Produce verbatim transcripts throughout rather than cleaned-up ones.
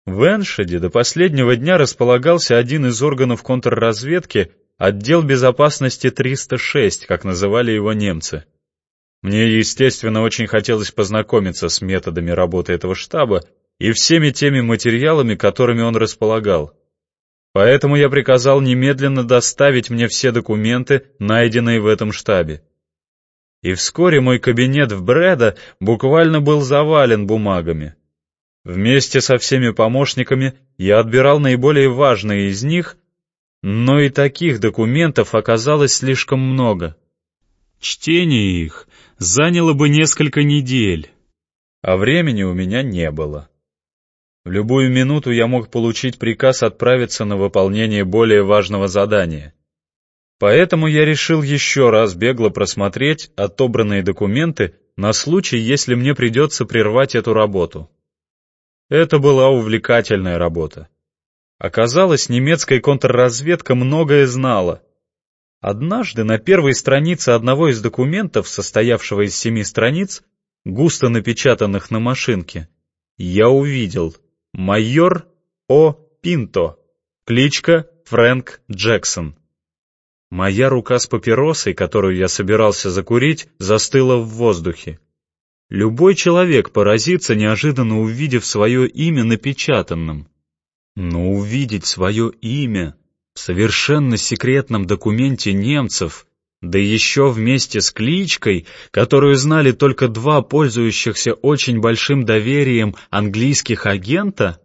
В Эншеде до последнего дня располагался один из органов контрразведки, отдел безопасности триста шесть, как называли его немцы. Мне, естественно, очень хотелось познакомиться с методами работы этого штаба и всеми теми материалами, которыми он располагал. Поэтому я приказал немедленно доставить мне все документы, найденные в этом штабе. И вскоре мой кабинет в Брэдо буквально был завален бумагами. Вместе со всеми помощниками я отбирал наиболее важные из них, но и таких документов оказалось слишком много. Чтение их заняло бы несколько недель, а времени у меня не было. В любую минуту я мог получить приказ отправиться на выполнение более важного задания. Поэтому я решил еще раз бегло просмотреть отобранные документы на случай, если мне придется прервать эту работу. Это была увлекательная работа. Оказалось, немецкая контрразведка многое знала. Однажды на первой странице одного из документов, состоявшего из семи страниц, густо напечатанных на машинке, я увидел майор О. Пинто, кличка Фрэнк Джексон. Моя рука с папиросой, которую я собирался закурить, застыла в воздухе. Любой человек поразится, неожиданно увидев свое имя напечатанным. Но увидеть свое имя в совершенно секретном документе немцев, да еще вместе с кличкой, которую знали только два пользующихся очень большим доверием английских агента?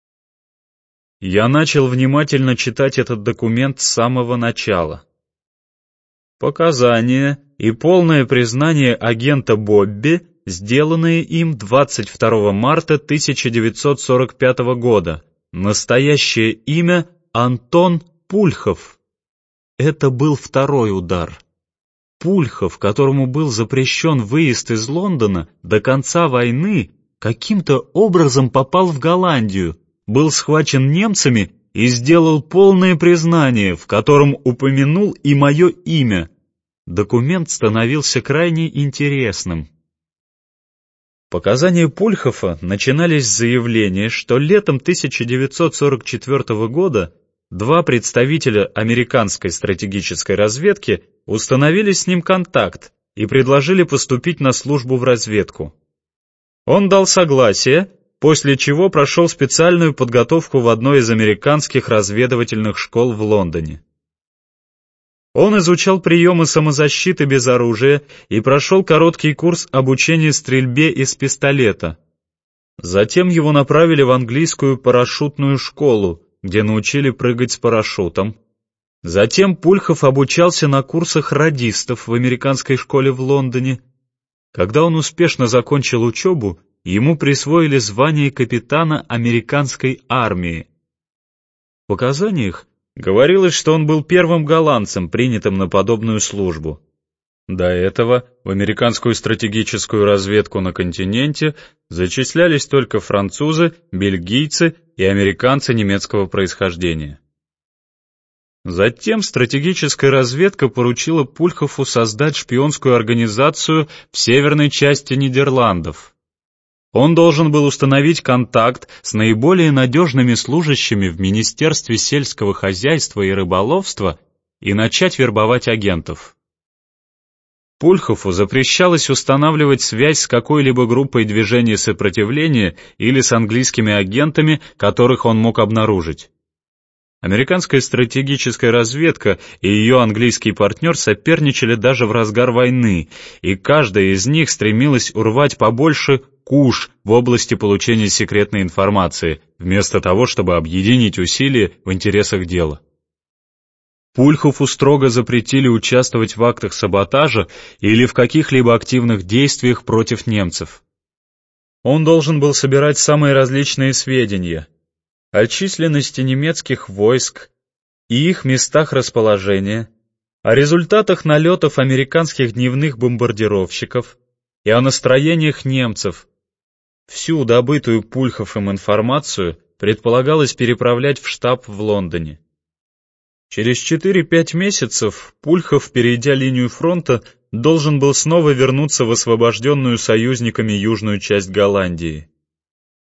Я начал внимательно читать этот документ с самого начала. Показания и полное признание агента Бобби, сделанные им двадцать второго марта тысяча девятьсот сорок пятого года. Настоящее имя Антон Пульхов. Это был второй удар. Пульхов, которому был запрещен выезд из Лондона до конца войны, каким-то образом попал в Голландию, был схвачен немцами и сделал полное признание, в котором упомянул и мое имя. Документ становился крайне интересным. Показания Пульхова начинались с заявления, что летом тысяча девятьсот сорок четвёртого года два представителя американской стратегической разведки установили с ним контакт и предложили поступить на службу в разведку. Он дал согласие, после чего прошел специальную подготовку в одной из американских разведывательных школ в Лондоне. Он изучал приемы самозащиты без оружия и прошел короткий курс обучения стрельбе из пистолета. Затем его направили в английскую парашютную школу, где научили прыгать с парашютом. Затем Пульхов обучался на курсах радистов в американской школе в Лондоне. Когда он успешно закончил учебу, ему присвоили звание капитана американской армии. В показаниях говорилось, что он был первым голландцем, принятым на подобную службу. До этого в американскую стратегическую разведку на континенте зачислялись только французы, бельгийцы и американцы немецкого происхождения. Затем стратегическая разведка поручила Пульхову создать шпионскую организацию в северной части Нидерландов. Он должен был установить контакт с наиболее надежными служащими в Министерстве сельского хозяйства и рыболовства и начать вербовать агентов. Пульхову запрещалось устанавливать связь с какой-либо группой движения сопротивления или с английскими агентами, которых он мог обнаружить. Американская стратегическая разведка и ее английский партнер соперничали даже в разгар войны, и каждая из них стремилась урвать побольше куш в области получения секретной информации, вместо того, чтобы объединить усилия в интересах дела. Пульхову строго запретили участвовать в актах саботажа или в каких-либо активных действиях против немцев. Он должен был собирать самые различные сведения о численности немецких войск и их местах расположения, о результатах налетов американских дневных бомбардировщиков и о настроениях немцев. Всю добытую Пульховым информацию предполагалось переправлять в штаб в Лондоне. Через четыре-пять месяцев Пульхов, перейдя линию фронта, должен был снова вернуться в освобожденную союзниками южную часть Голландии.